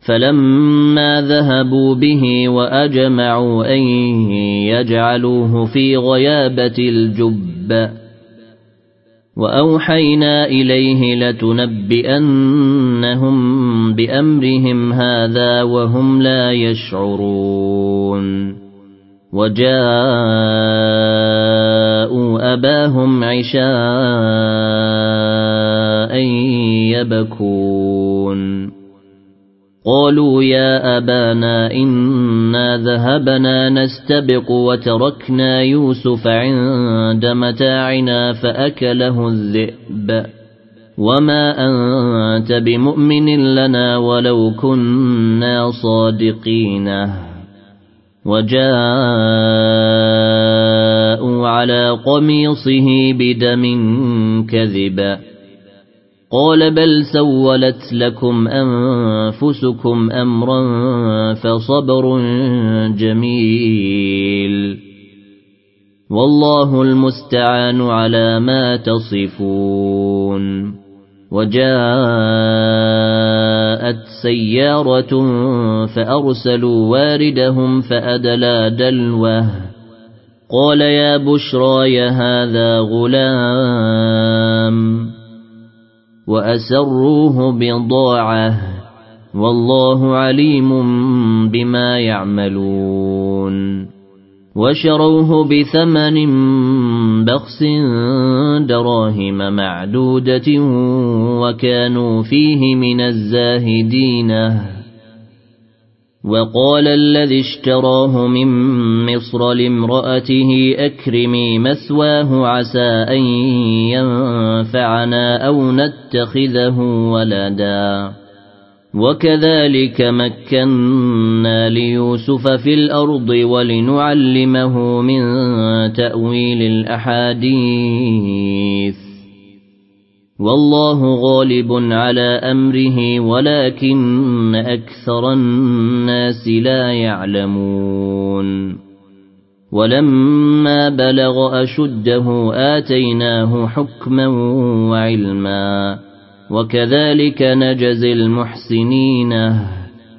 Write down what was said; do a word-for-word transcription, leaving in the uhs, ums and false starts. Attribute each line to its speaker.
Speaker 1: فلما ذهبوا به وأجمعوا أن يجعلوه في غيابة الجب وأوحينا إليه لتنبئنهم بأمرهم هذا وهم لا يشعرون وجاءوا أباهم عشاء يبكون قالوا يا أبانا إنا ذهبنا نستبق وتركنا يوسف عند متاعنا فأكله الذئب وما أنت بمؤمن لنا ولو كنا صادقين وجاءوا على قميصه بدم كذب قال بل سولت لكم أنفسكم أمرا فصبر جميل والله المستعان على ما تصفون وجاءت سيارة فأرسلوا واردهم فأدلى دلوه قال يا بشرى يا هذا غلام وأسروه بضاعة والله عليم بما يعملون وشروه بثمن بخس دراهم معدودة وكانوا فيه من الزاهدين وقال الذي اشتراه من مصر لامرأته أكرمي مثواه عسى أن ينفعنا أو نتخذه ولدا وكذلك مكنا ليوسف في الأرض ولنعلمه من تأويل الأحاديث والله غالب على أمره ولكن أكثر الناس لا يعلمون ولما بلغ أشده آتيناه حكما وعلما وكذلك نجزي المحسنين